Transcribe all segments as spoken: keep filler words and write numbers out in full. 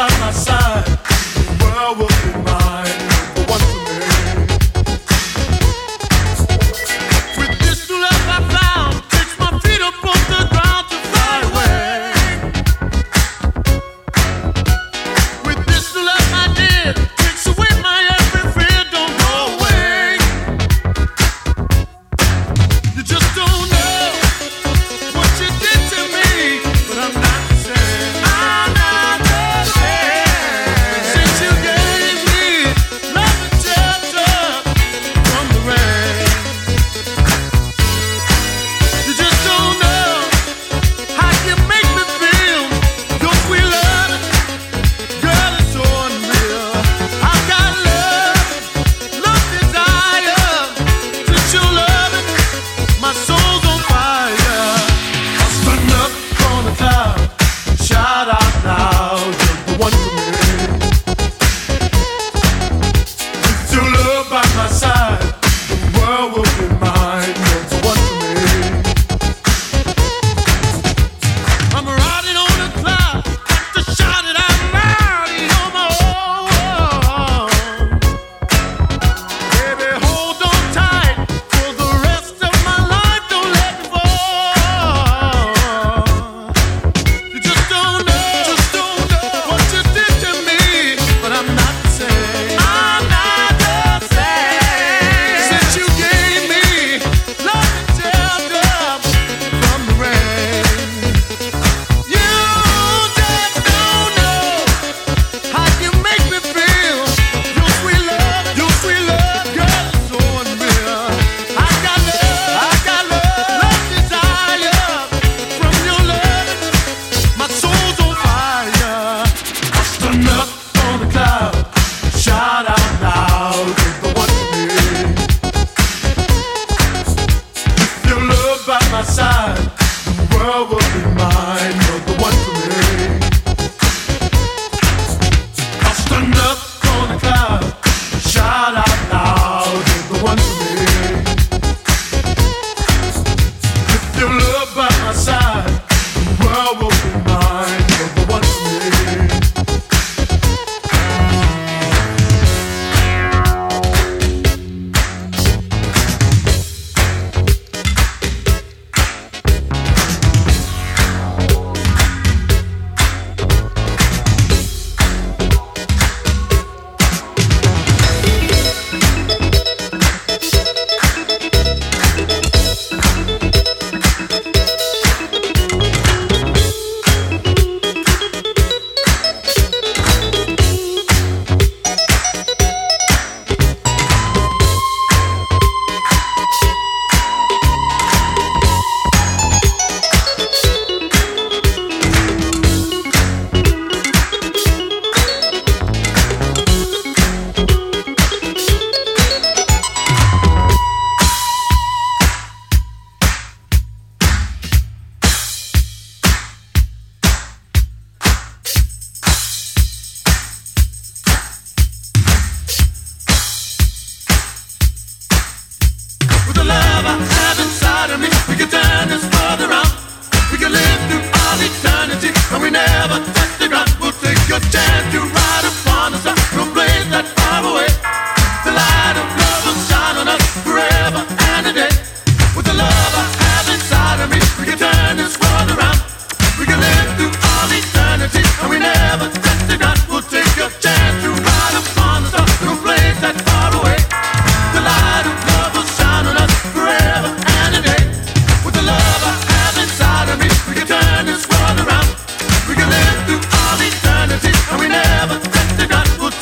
We'll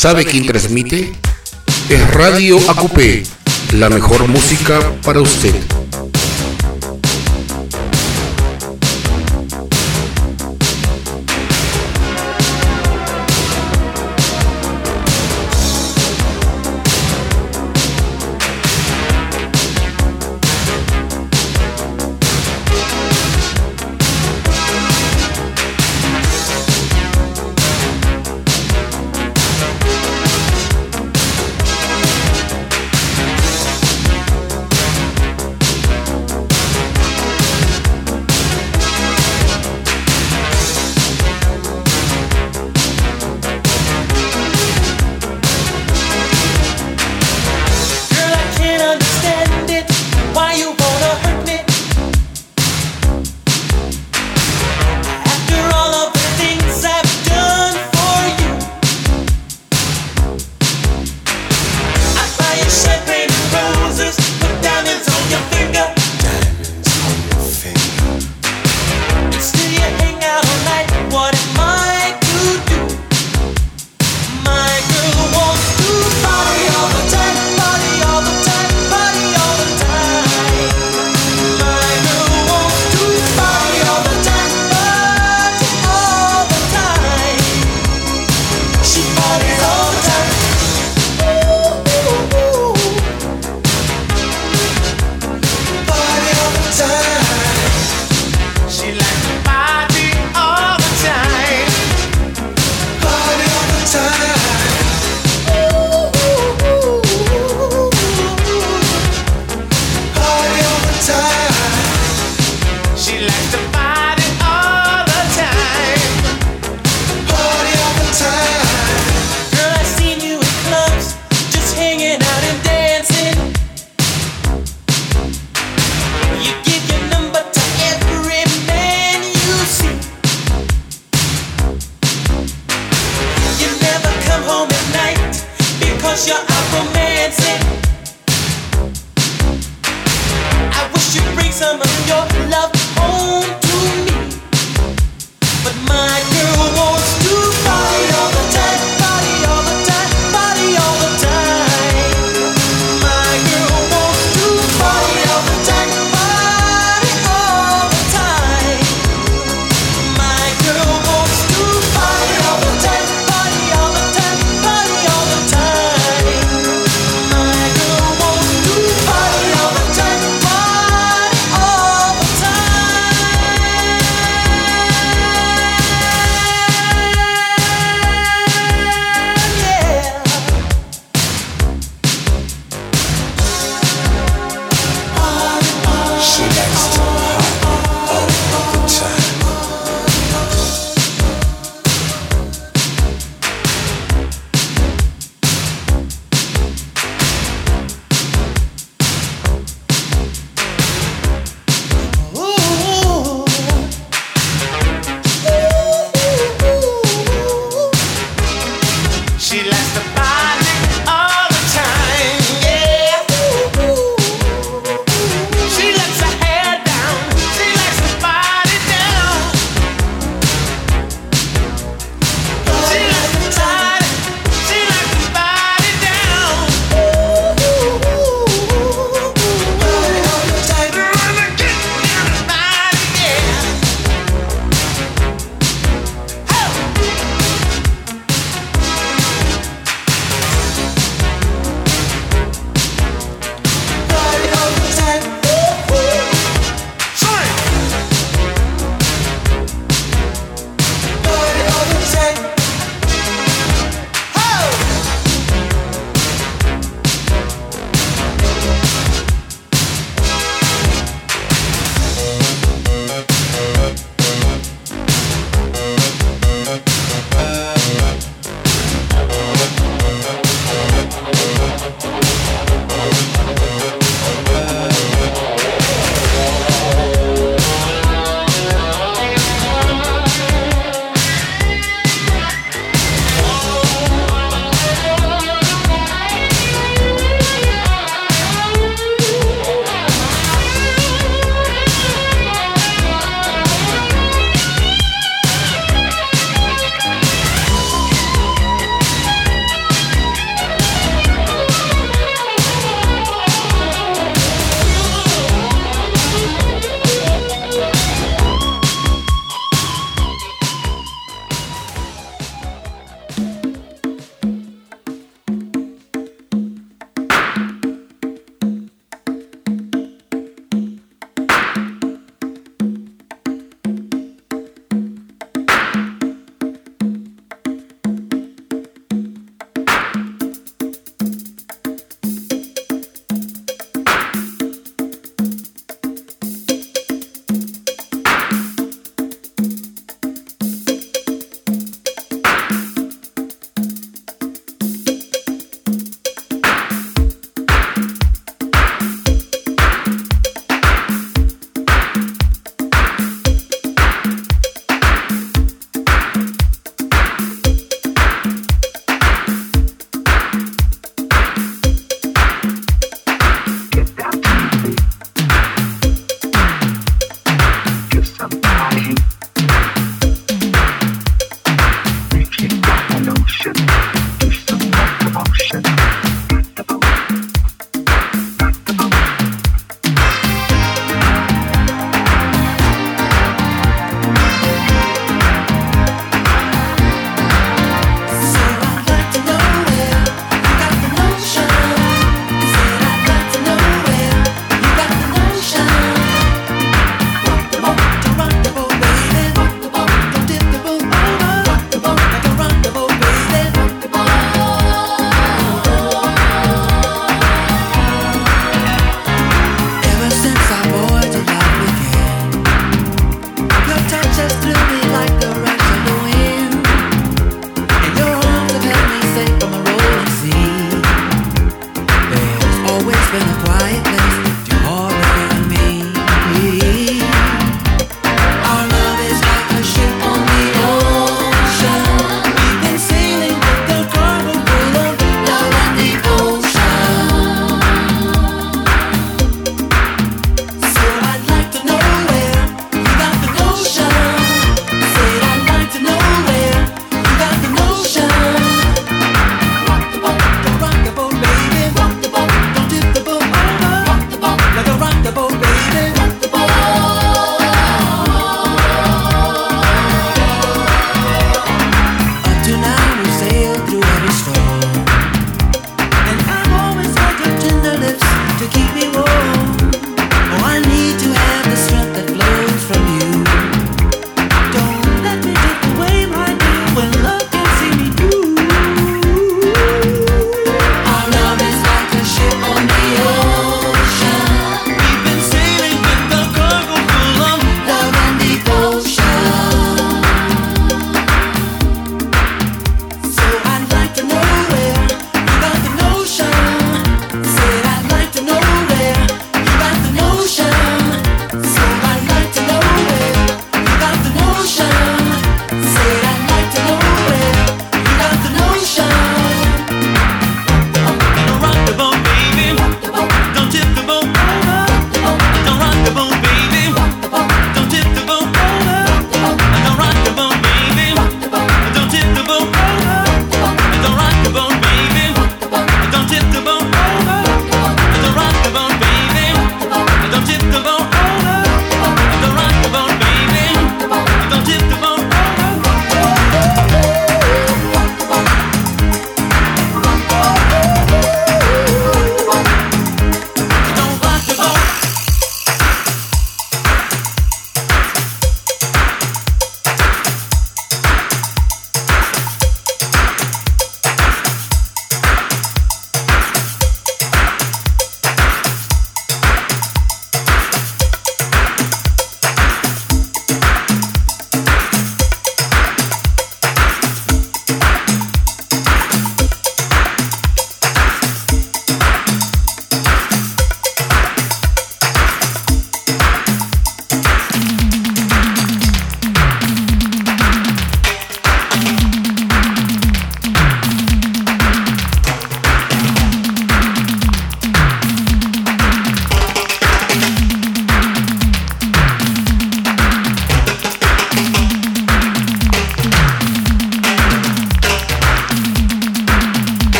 ¿Sabe quién transmite? Es Radio A Q P, la mejor música para usted.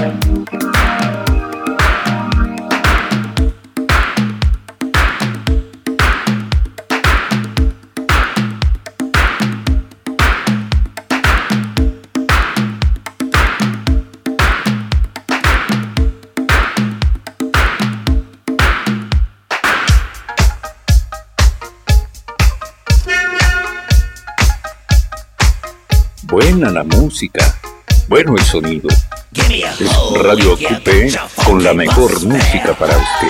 Buena la música, bueno el sonido. Es Radio Acupé con la mejor música para usted.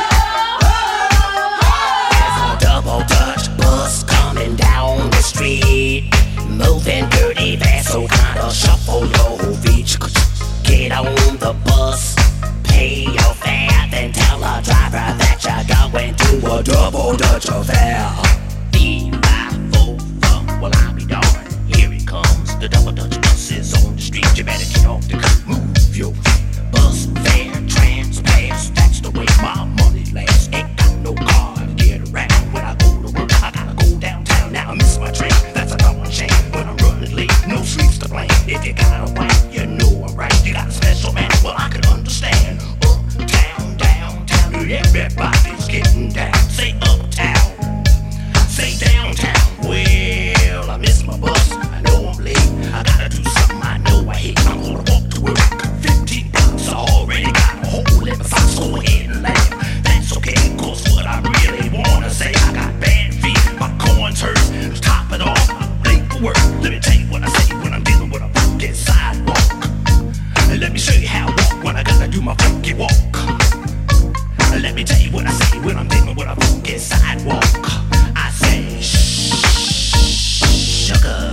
Double Dutch bus coming down the street, moving dirty fast, so kinda shuffle your feet. Get on the bus, pay your fare, then tell the driver that you're going to a Double Dutch affair. D five four four, well I'll be darned. Here it comes, the Double Dutch bus is on the street. You better get off the curb, move your feet. Bus fare, trans-pass, that's the way my money lasts. Ain't got no car to get around. When I go to work, I gotta go downtown. Now I miss my train, that's a darn shame. When I'm running late, no sleeps to blame. If you got a wife, you know I'm right. You got a special man, well I can understand. Uptown, downtown, everybody's getting down. Say uptown, say downtown. Well, I miss my bus, I know I'm late. I gotta do something I know I hate. I'm gonna walk to work, fifteen bucks. I already got a hole in my socks, go ahead and laugh. That's okay, cause what I really wanna say, I got bad feet, my corn's hurt. To top it off, I'm late for work. Let me tell you what I say when I'm dealing with a funky sidewalk. And let me show you how I walk when I gotta do my funky walk. And let me tell you what I say when I'm dealing with a funky sidewalk. I say, shh, sugar.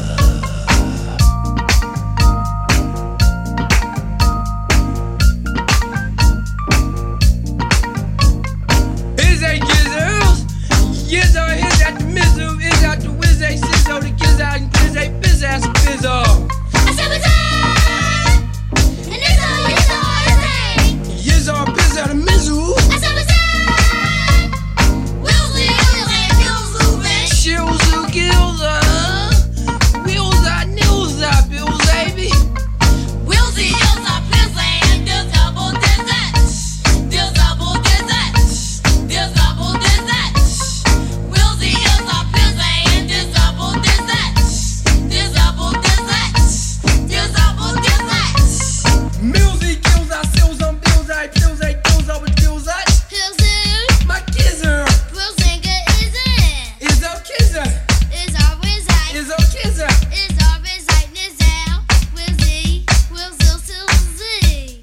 Is that gizzles? Gizzo is at the mizzle, is at the whiz a sizzle, the giz out and giz a biz ass bizzle. I said what's up? And it's all, it's all, it's a. Gizzo, biz out the mizzle. I said what's up? We'll see, we'll see, we'll see, baby. Shills, gills, wheels out, nils out, bills, baby. We'll see, you'll stop pissing. There's double dessert. There's double dessert. There's double dessert. We'll see, you'll stop pissing. There's double dessert. There's double dessert. There's double dessert. Music kills out, sills on bills, I pills, I kills out with bills out. Pilsen, My kizzer Pilsen, is it? is a kizzer, It's always right. is a kizzer. It's always right. It's out. We'll see. We'll see. We'll see.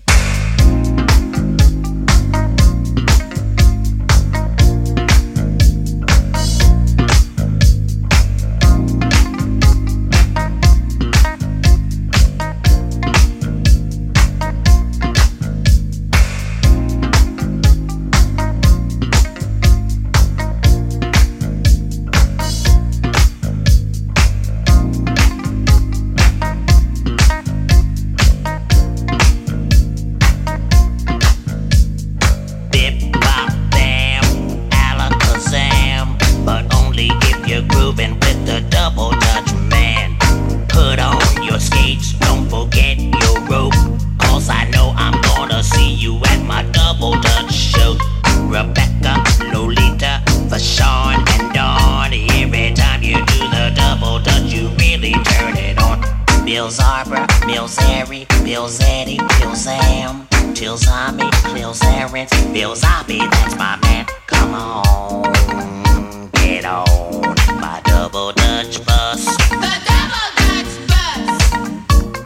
Bip, bop, bam, alakazam. But only if you're grooving with the Double Dutch man. Put on your skates, don't forget your rope. Cause I know I'm gonna see you at my Double Dutch show. Rebecca, Lolita, Fashawn, and Dawn. Every time you do the Double Dutch, you really turn it on. Bill Zarbra, Bill Zary, Bill Zeddy, Bill Zam, Till Zombie, Bill Zarens, Bill Zombie, that's my man. Come on, get on my Double Dutch bus. The Double Dutch bus.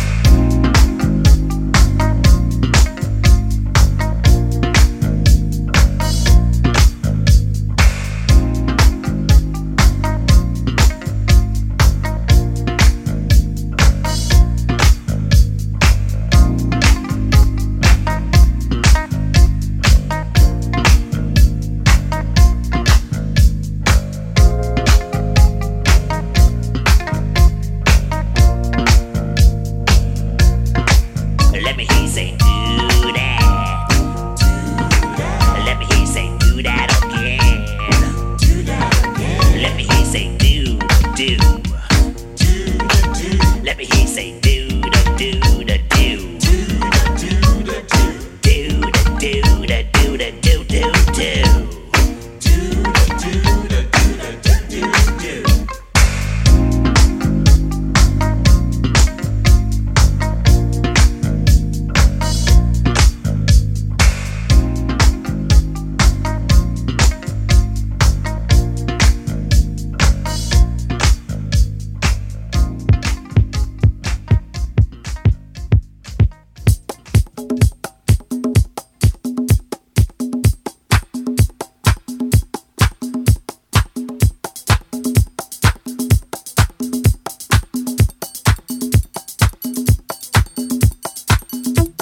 Let me hear you say do that. Let me hear you say do that again. Let me hear you say do, do. Let me hear you say do, da, do, da, do.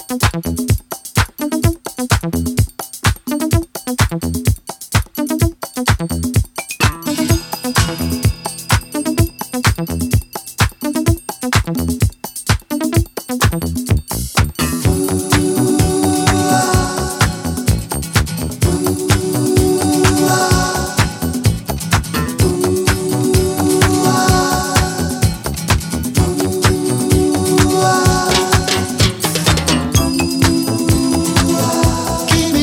Give me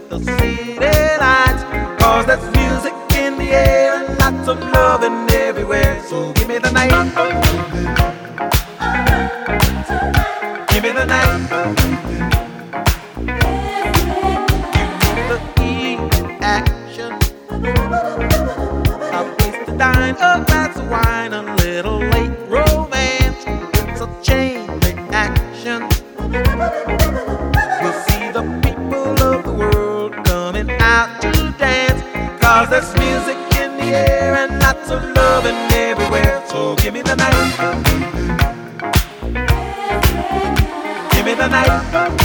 the city lights. Cause there's music in the air and lots of loving everywhere. So give me the night. Give me the night. Give me the E action. A place to dine, a glass of wine, a little late romance. It's a chain reaction. We'll see the people of the world coming out to dance. Cause there's music in the air and lots of loving everywhere. So give me the night. Give me the night.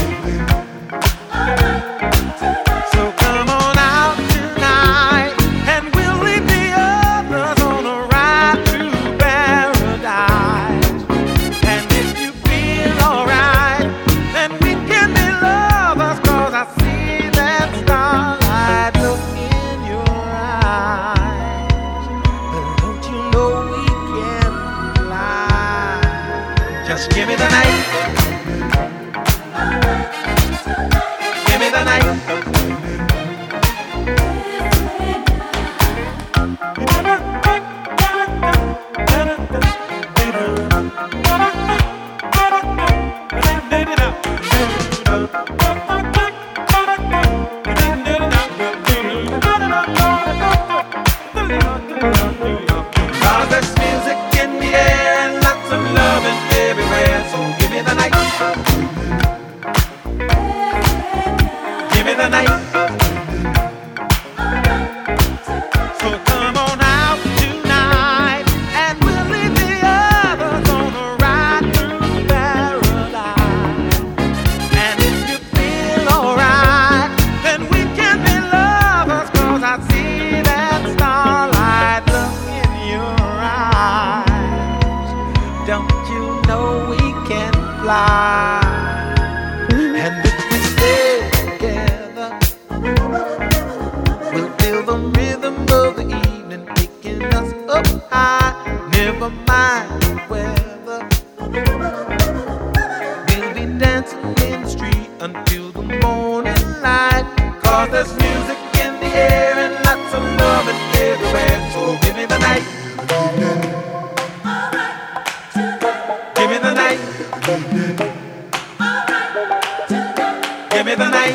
So come on out tonight and we'll leave the others on a ride through paradise. And if you feel alright, then we can be lovers. Cause I see that starlight look in your eyes. But don't you know we can fly? Just give me the night. Give me the night. Cause there's music in the air and lots of loving everywhere. So give me the night. Give me the night. So come on out tonight and we'll leave the others on a ride through paradise. And if you feel alright, then we can be lovers. Cause I see that starlight look in your eyes. Don't you know we can fly? And if we stay together, we'll feel the rhythm of the evening taking us up high. Never mind the weather. We'll be dancing in the street until the morning light. Cause there's music in the air and lots of loving everywhere. So give me the night. Give me the night. Give me the night.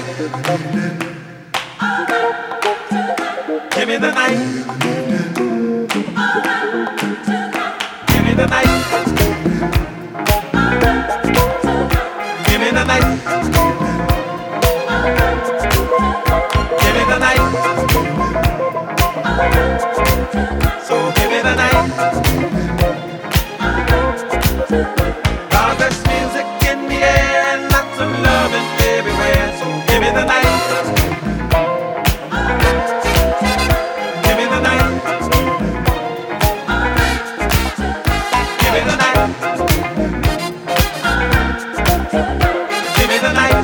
Give me the night. Give me the night. Give me the night. Give me the night. So give me the night. Cause there's music in the air and lots of loving everywhere. So give me the night. Give me the night. Give me the night. Give me the night.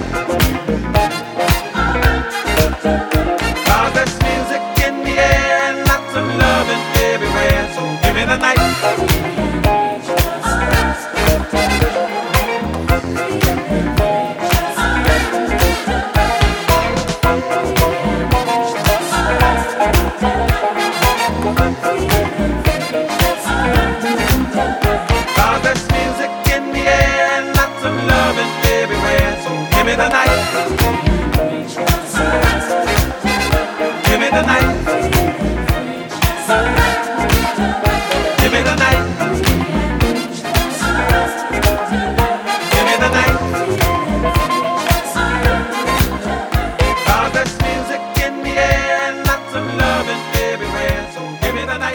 Cause there's music in the air and lots of loving everywhere. So give me the night. Cause there's music in the air and lots of loving everywhere. So give me the night. Give me the night. Give me the night. Give me the night. Cause there's music in the air and lots of loving everywhere. So give me the night.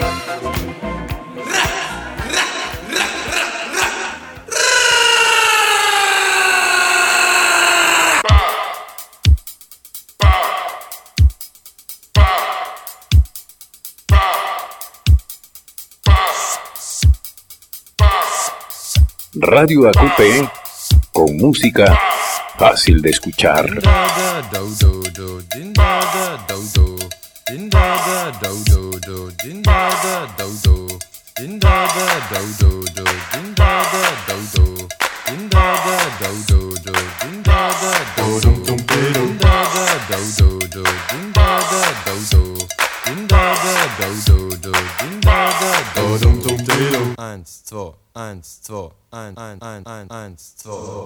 Radio A Q P con música fácil de escuchar. Do do do do do do do do do do do do do Eins, zwei, eins, zwei, ein, ein, ein, ein, eins, zwei.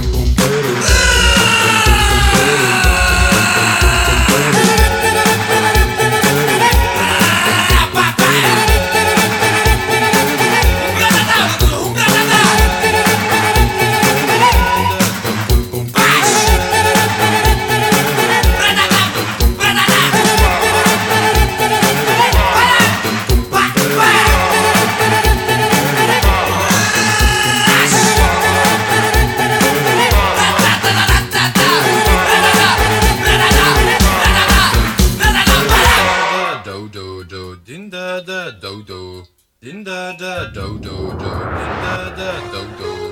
Pompero, da do do. Din da da do do do. Din da da do do.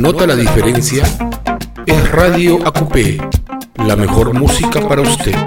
¿Nota la diferencia? Es Radio A Q P, la mejor música para usted.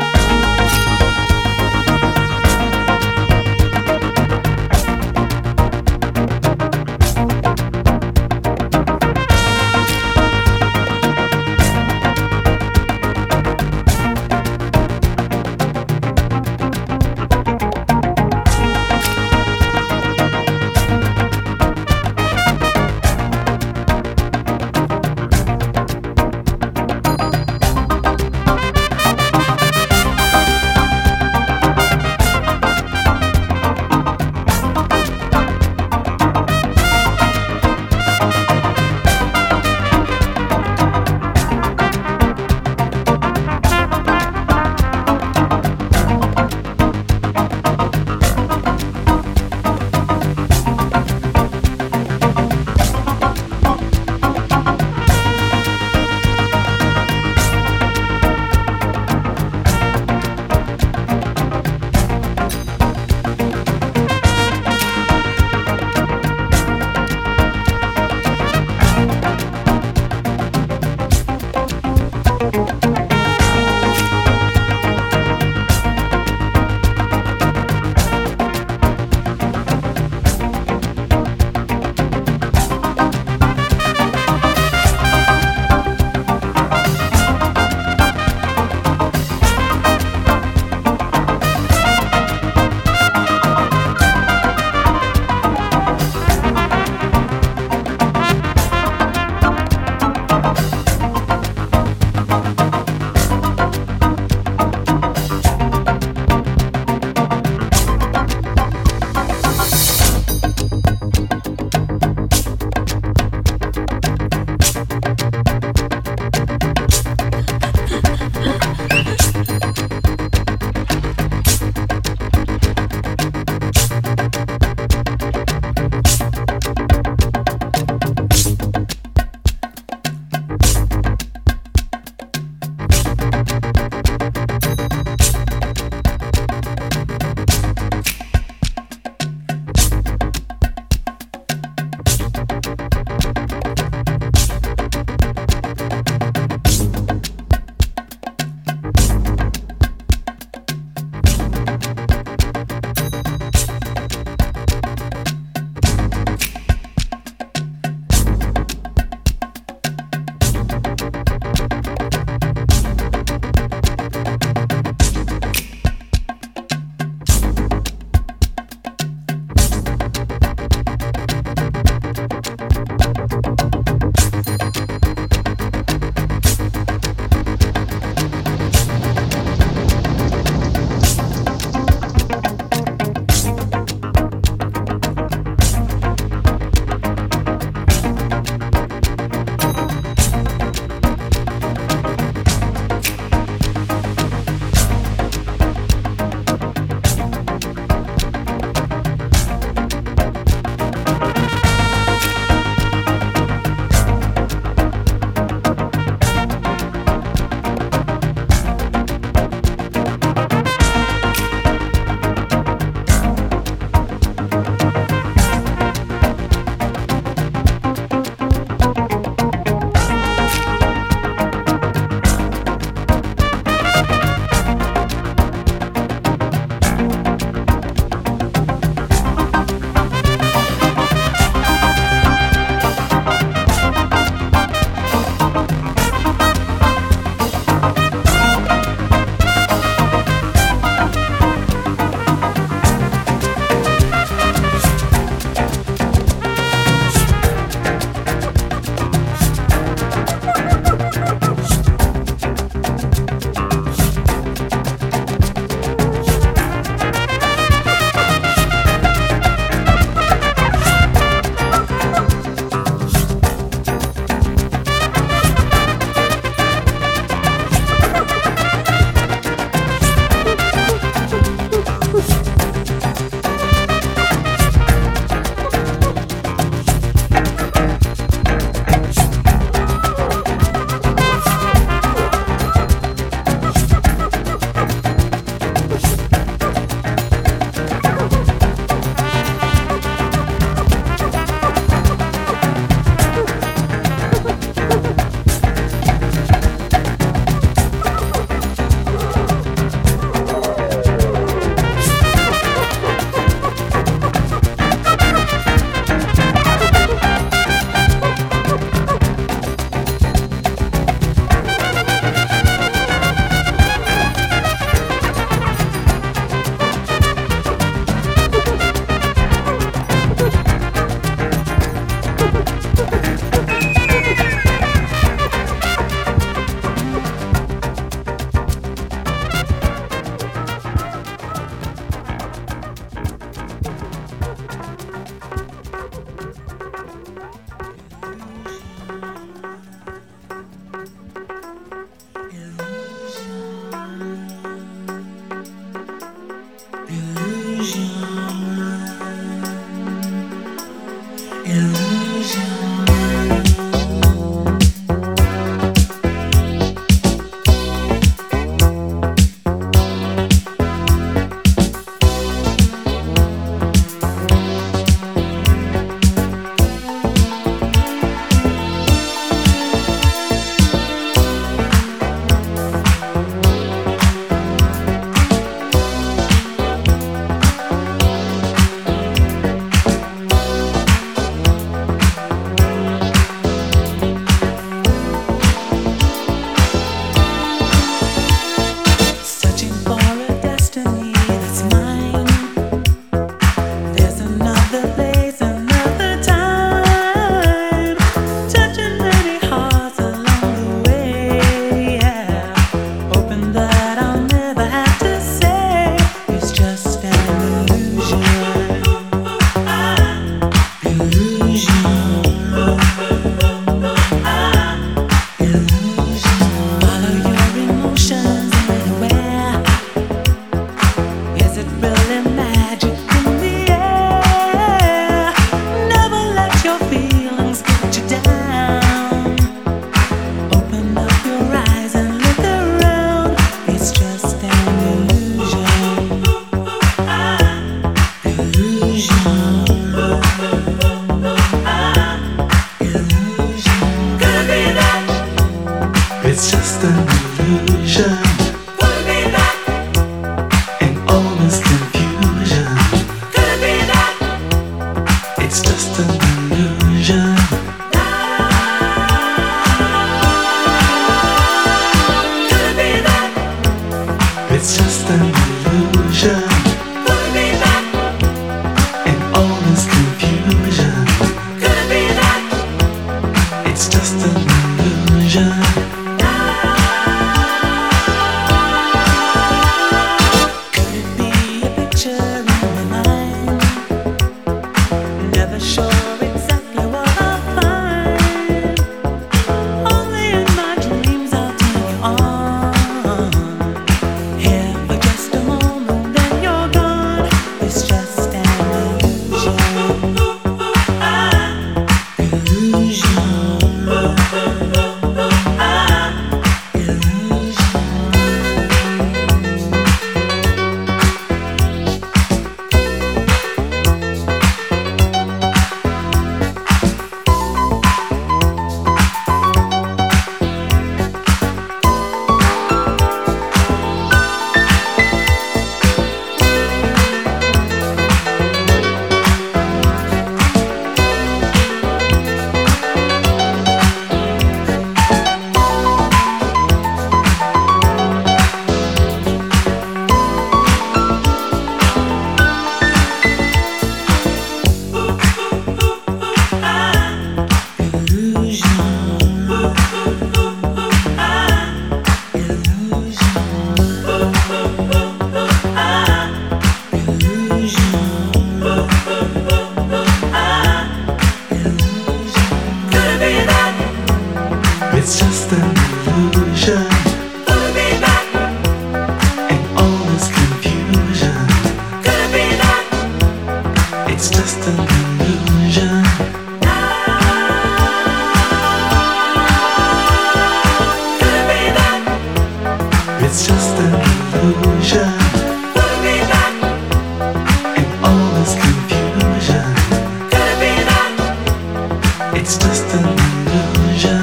It's just an illusion. Could it be that? In all this confusion. Could it be that? It's just an illusion.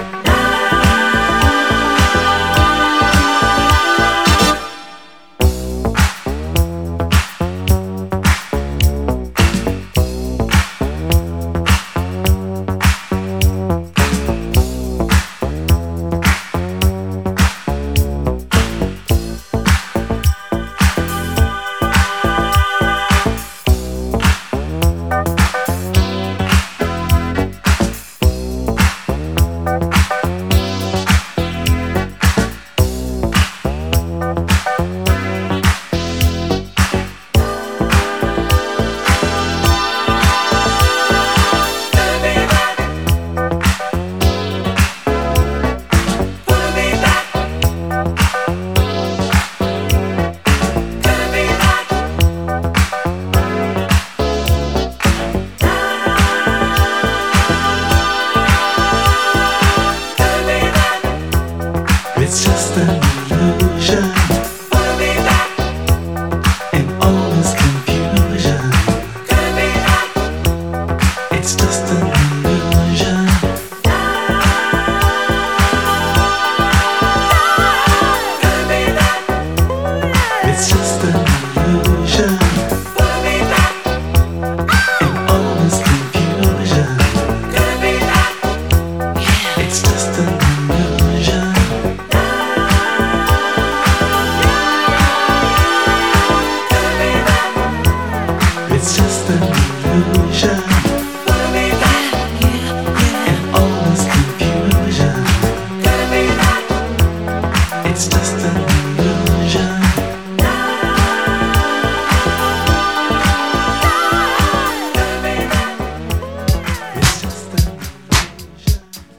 It's just an illusion. Could it be that? In all this confusion. Could it be that? It's just an illusion. Could it be that? It's just an illusion. Could it be that? In all this confusion. Could it be that? It's just an illusion. It's just an illusion. Could it be that? In all this confusion. Could it be that? It's just an illusion. Could it be that? It's just an illusion.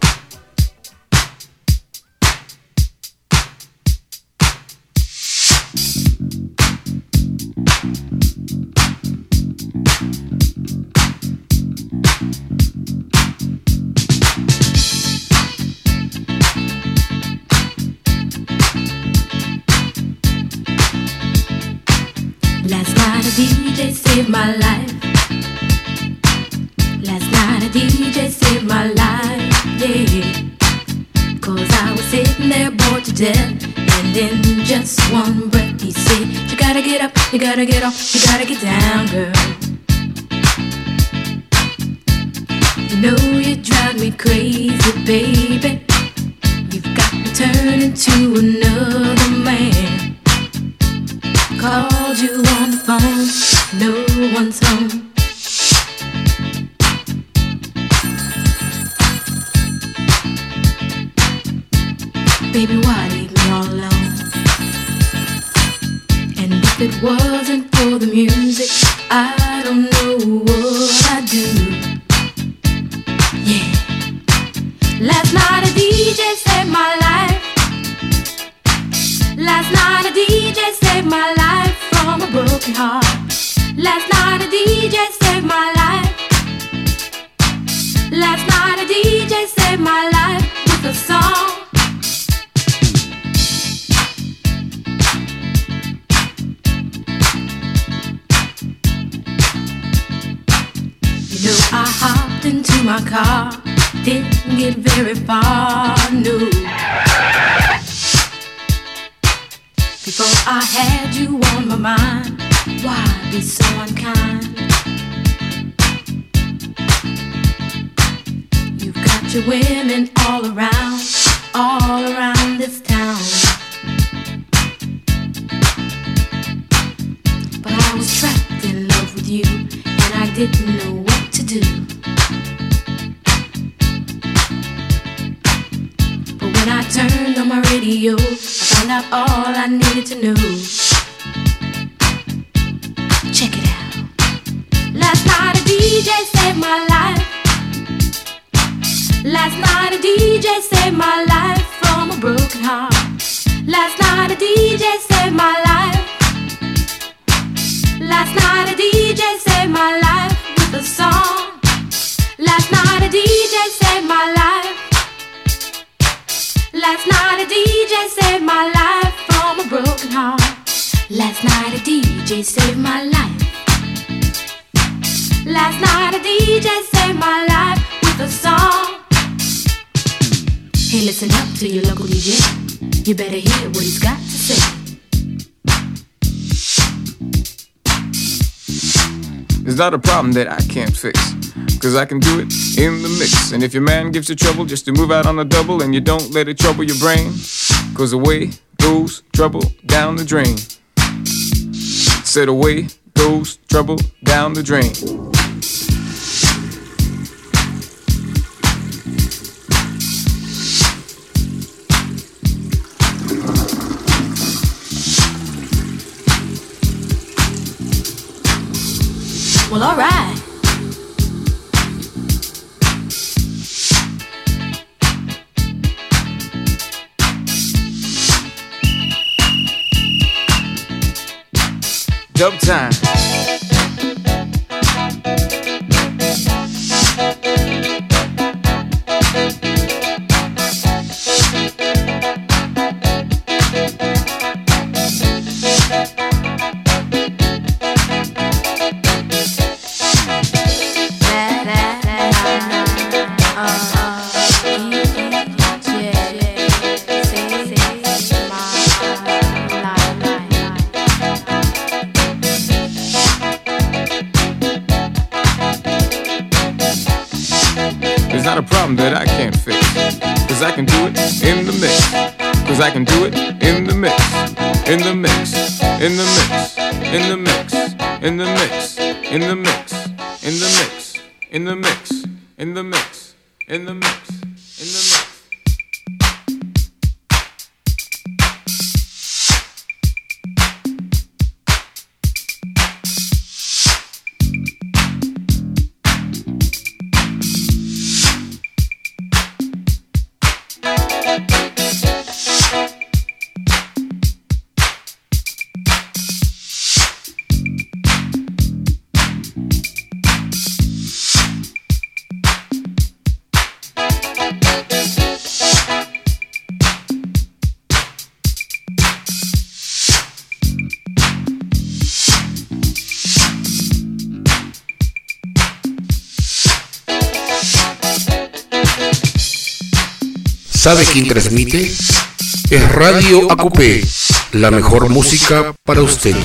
Last night a D J saved my life. Last night a D J saved my life, yeah. Cause I was sitting there bored to death, and in just one breath he said, you gotta get up, you gotta get off, you gotta get down, girl. You know you drive me crazy, baby. You've got me turning to another man. Called you on the phone, no one's home. Baby, why leave me all alone? And if it wasn't for the music, I don't know what I'd do. Yeah. Last night a D J saved my life. Last night a D J saved my life from a broken heart. Last night a D J saved my life. Last night a D J saved my life with a song. You know I hopped into my car, didn't get very far, no. Before I had you on my mind, why be so unkind? You've got your women all around, all around this town. But I was trapped in love with you, and I didn't know what to do. But when I turned on my radio, I found out all I needed to know. Check it out. Last night a D J saved my life. Last night a D J saved my life from a broken heart. Last night a D J saved my life. Last night a D J saved my life with a song. Last night a D J saved my life. Last night a D J saved my life from heart. Last night a D J saved my life. Last night a D J saved my life with a song. Hey, listen up to your local D J. You better hear what he's got to say. It's not a problem that I can't fix, cause I can do it in the mix. And if your man gives you trouble just to move out on the double, and you don't let it trouble your brain, cause away goes trouble down the drain. Said away goes trouble down the drain. Well, alright. Dub time. Not a problem that I can't fix, cause I can do it in the mix. Cause I can do it in the mix. In the mix. In the mix. In the mix. In the mix. In the mix. In the mix. In the mix. In the mix. In the mix. In the mix. ¿Sabe quién transmite? Es Radio A Q P, la mejor música para usted.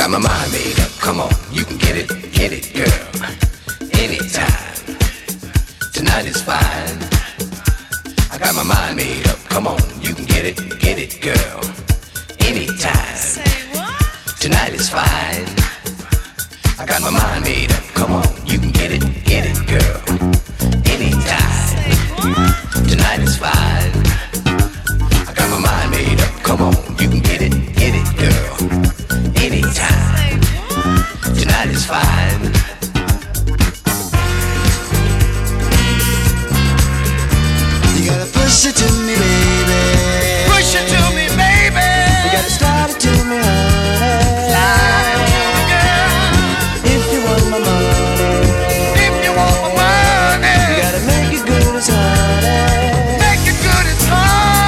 got my mind made up. Come on, you can get it, get it, girl. Anytime. Tonight is fine. I got my mind made up. Come on, you can get it, get it, girl. Anytime. Tonight is fine. I got my mind made up. Come on, you can get it, get it, girl. Anytime. Tonight is fine. I got my mind made up. Come on, you can get it, get it, girl. Anytime. Tonight is fine. You gotta push it to me, baby. Push it to me, baby. You gotta slide it to me, honey. Slide it to me, girl. If you want my money. If you want my money. You gotta make it good as honey. Make it good as honey.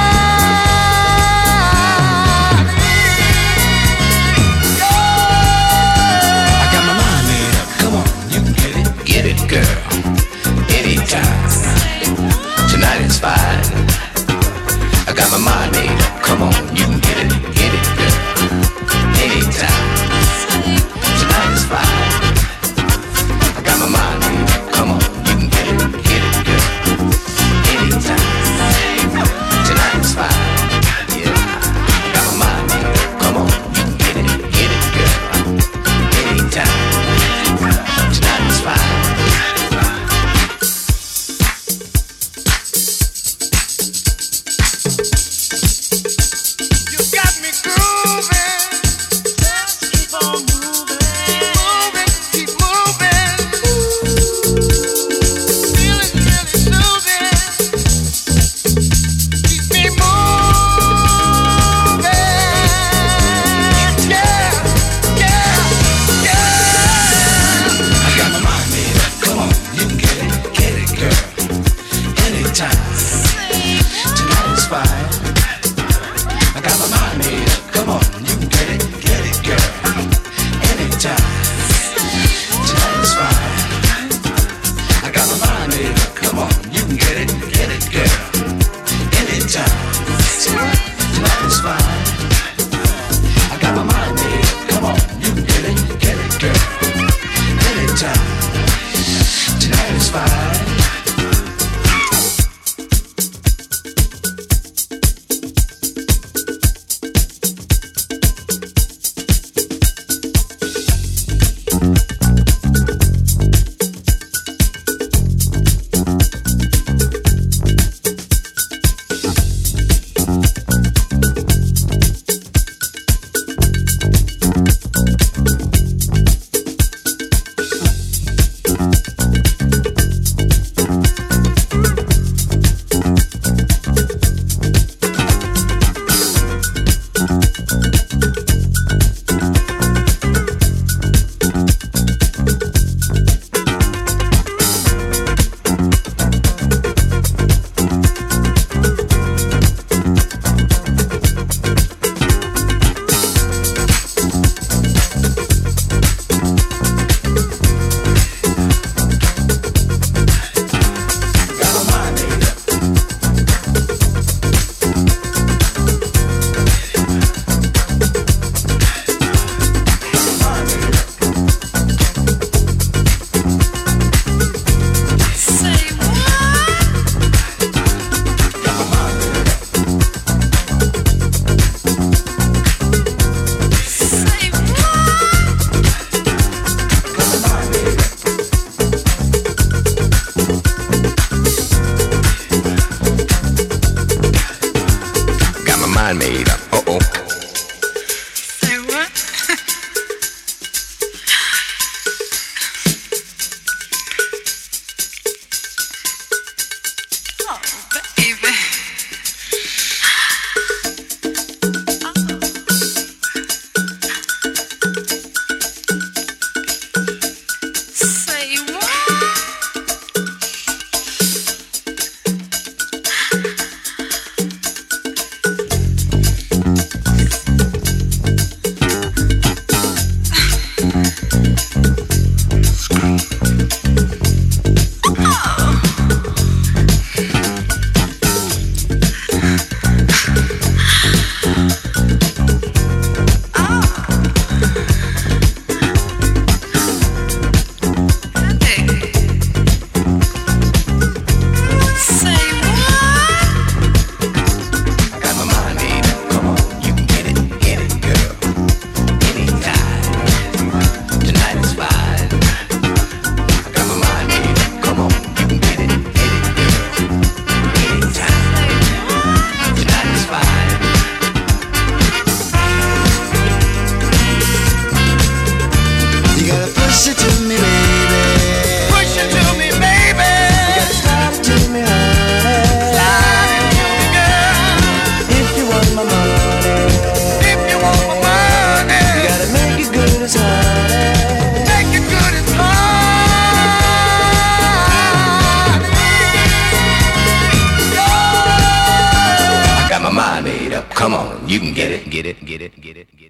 I got my mind made up. Come on, you can get it, get it, girl. Anytime. Tonight is fine. I got my mind made up. Come on, you can get it, get it, girl. Anytime. Tonight is fine. I got my mind made up. Come on, you can get it, get it, girl. Anytime. Tonight is fine. Yeah. I got my mind made up. Come on, you can get it, get it, girl. Anytime. Tonight is fine. You got me grooving. Just keep on moving. Moving, keep moving. Feeling really soothing. Keep me moving. Yeah, yeah, yeah. I got my mind made up. Come on, you can get it, get it, girl. Anytime. Tonight is fine. I got my mind made up. Come on, you can get it, get it, girl. Anytime. Tonight is fine. I got my mind made up. Come on, you can get it, get it, girl. Anytime. Tonight is fine. I got my mind made up. Come on, you can get it, get it, girl. Anytime. Tonight is fine. You can get it, get it, get it, get it, get it.